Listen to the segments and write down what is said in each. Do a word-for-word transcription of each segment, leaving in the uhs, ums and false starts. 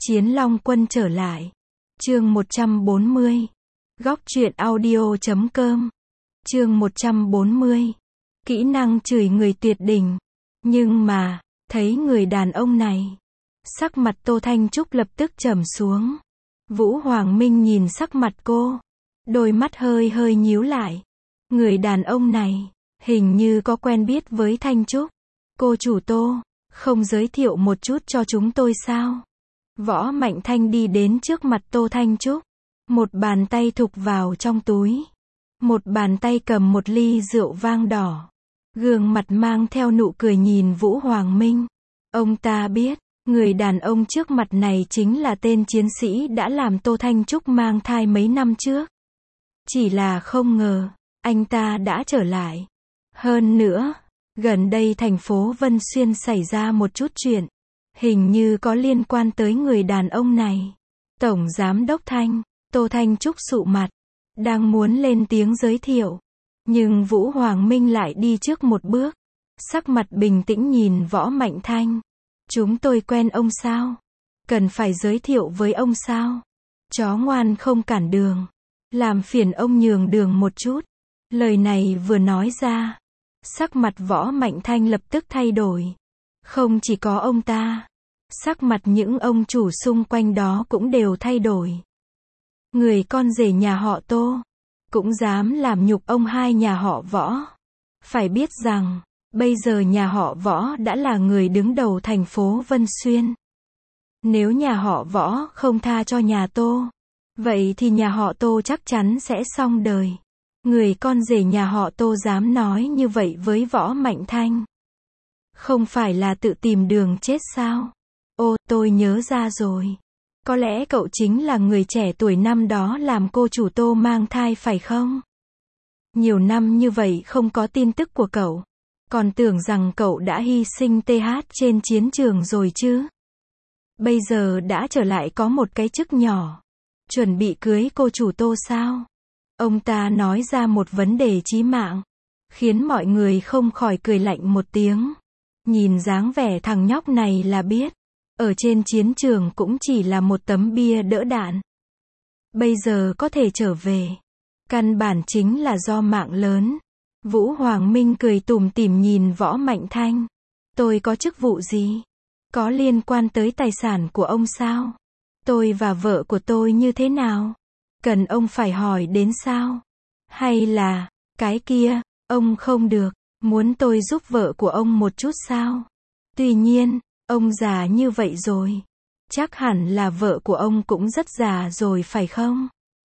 Chiến Long Quân trở lại. Chương một trăm bốn mươi. Góc truyện audio chấm com. Chương một trăm bốn mươi. Kỹ năng chửi người tuyệt đỉnh. Nhưng mà, thấy người đàn ông này, sắc mặt Tô Thanh Trúc lập tức trầm xuống. Vũ Hoàng Minh nhìn sắc mặt cô, đôi mắt hơi hơi nhíu lại. Người đàn ông này, hình như có quen biết với Thanh Trúc. Cô chủ Tô, không giới thiệu một chút cho chúng tôi sao? Võ Mạnh Thanh đi đến trước mặt Tô Thanh Trúc. Một bàn tay thục vào trong túi. Một bàn tay cầm một ly rượu vang đỏ. Gương mặt mang theo nụ cười nhìn Vũ Hoàng Minh. Ông ta biết, người đàn ông trước mặt này chính là tên chiến sĩ đã làm Tô Thanh Trúc mang thai mấy năm trước. Chỉ là không ngờ, anh ta đã trở lại. Hơn nữa, gần đây thành phố Vân Xuyên xảy ra một chút chuyện. Hình như có liên quan tới người đàn ông này. Tổng Giám đốc Thanh, Tô Thanh Trúc sụ mặt, đang muốn lên tiếng giới thiệu. Nhưng Vũ Hoàng Minh lại đi trước một bước. Sắc mặt bình tĩnh nhìn Võ Mạnh Thanh. Chúng tôi quen ông sao? Cần phải giới thiệu với ông sao? Chó ngoan không cản đường. Làm phiền ông nhường đường một chút. Lời này vừa nói ra, sắc mặt Võ Mạnh Thanh lập tức thay đổi. Không chỉ có ông ta, sắc mặt những ông chủ xung quanh đó cũng đều thay đổi. Người con rể nhà họ Tô, cũng dám làm nhục ông hai nhà họ Võ. Phải biết rằng, bây giờ nhà họ Võ đã là người đứng đầu thành phố Vân Xuyên. Nếu nhà họ Võ không tha cho nhà Tô, vậy thì nhà họ Tô chắc chắn sẽ xong đời. Người con rể nhà họ Tô dám nói như vậy với Võ Mạnh Thanh. Không phải là tự tìm đường chết sao? Ô, tôi nhớ ra rồi. Có lẽ cậu chính là người trẻ tuổi năm đó làm cô chủ Tô mang thai phải không? Nhiều năm như vậy không có tin tức của cậu. Còn tưởng rằng cậu đã hy sinh tê hát trên chiến trường rồi chứ. Bây giờ đã trở lại có một cái chức nhỏ. Chuẩn bị cưới cô chủ Tô sao? Ông ta nói ra một vấn đề chí mạng, khiến mọi người không khỏi cười lạnh một tiếng. Nhìn dáng vẻ thằng nhóc này là biết, ở trên chiến trường cũng chỉ là một tấm bia đỡ đạn. Bây giờ có thể trở về, căn bản chính là do mạng lớn. Vũ Hoàng Minh cười tủm tỉm nhìn Võ Mạnh Thanh. Tôi có chức vụ gì? Có liên quan tới tài sản của ông sao? Tôi và vợ của tôi như thế nào? Cần ông phải hỏi đến sao? Hay là, cái kia, ông không được, muốn tôi giúp vợ của ông một chút sao? Tuy nhiên, ông già như vậy rồi. Chắc hẳn là vợ của ông cũng rất già rồi phải không?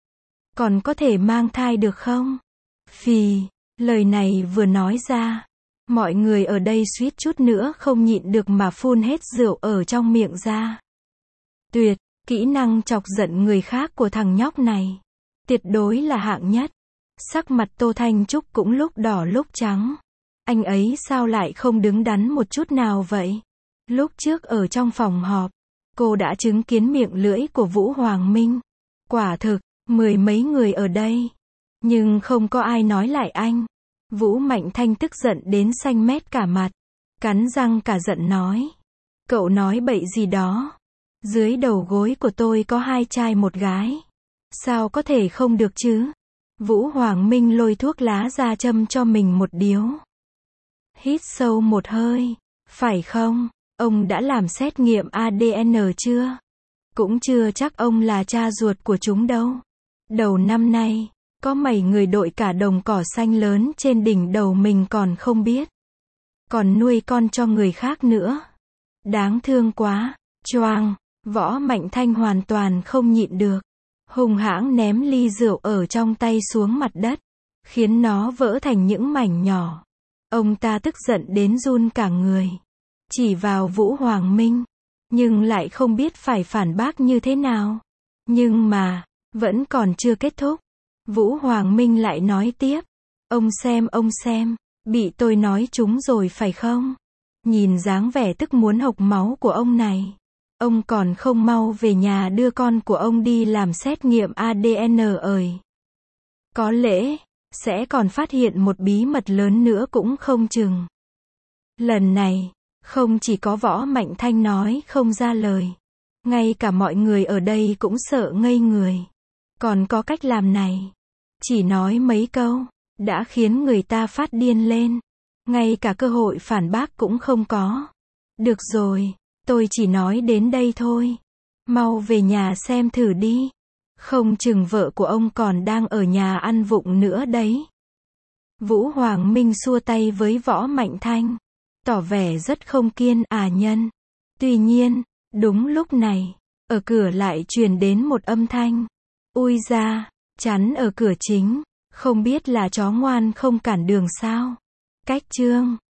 Còn có thể mang thai được không? Phì, lời này vừa nói ra, mọi người ở đây suýt chút nữa không nhịn được mà phun hết rượu ở trong miệng ra. Tuyệt, kỹ năng chọc giận người khác của thằng nhóc này. Tuyệt đối là hạng nhất. Sắc mặt Tô Thanh Trúc cũng lúc đỏ lúc trắng. Anh ấy sao lại không đứng đắn một chút nào vậy? Lúc trước ở trong phòng họp, cô đã chứng kiến miệng lưỡi của Vũ Hoàng Minh. Quả thực, mười mấy người ở đây. Nhưng không có ai nói lại anh. Vũ Mạnh Thanh tức giận đến xanh mét cả mặt. Cắn răng cả giận nói. Cậu nói bậy gì đó? Dưới đầu gối của tôi có hai trai một gái. Sao có thể không được chứ? Vũ Hoàng Minh lôi thuốc lá ra châm cho mình một điếu. Hít sâu một hơi. Phải không? Ông đã làm xét nghiệm a đê en chưa? Cũng chưa chắc ông là cha ruột của chúng đâu. Đầu năm nay, có mấy người đội cả đồng cỏ xanh lớn trên đỉnh đầu mình còn không biết. Còn nuôi con cho người khác nữa. Đáng thương quá. Choang. Võ Mạnh Thanh hoàn toàn không nhịn được. Hùng hãng ném ly rượu ở trong tay xuống mặt đất, khiến nó vỡ thành những mảnh nhỏ. Ông ta tức giận đến run cả người. Chỉ vào Vũ Hoàng Minh, nhưng lại không biết phải phản bác như thế nào. Nhưng mà, vẫn còn chưa kết thúc. Vũ Hoàng Minh lại nói tiếp. Ông xem ông xem, bị tôi nói trúng rồi phải không? Nhìn dáng vẻ tức muốn hộc máu của ông này. Ông còn không mau về nhà đưa con của ông đi làm xét nghiệm a đê en ơi. Có lẽ, sẽ còn phát hiện một bí mật lớn nữa cũng không chừng. Lần này, không chỉ có Võ Mạnh Thanh nói không ra lời. Ngay cả mọi người ở đây cũng sợ ngây người. Còn có cách làm này. Chỉ nói mấy câu, đã khiến người ta phát điên lên. Ngay cả cơ hội phản bác cũng không có. Được rồi, tôi chỉ nói đến đây thôi. Mau về nhà xem thử đi. Không chừng vợ của ông còn đang ở nhà ăn vụng nữa đấy. Vũ Hoàng Minh xua tay với Võ Mạnh Thanh. Tỏ vẻ rất không kiên à nhân. Tuy nhiên, đúng lúc này, ở cửa lại truyền đến một âm thanh. Ui da, chắn ở cửa chính. Không biết là chó ngoan không cản đường sao. Cách chương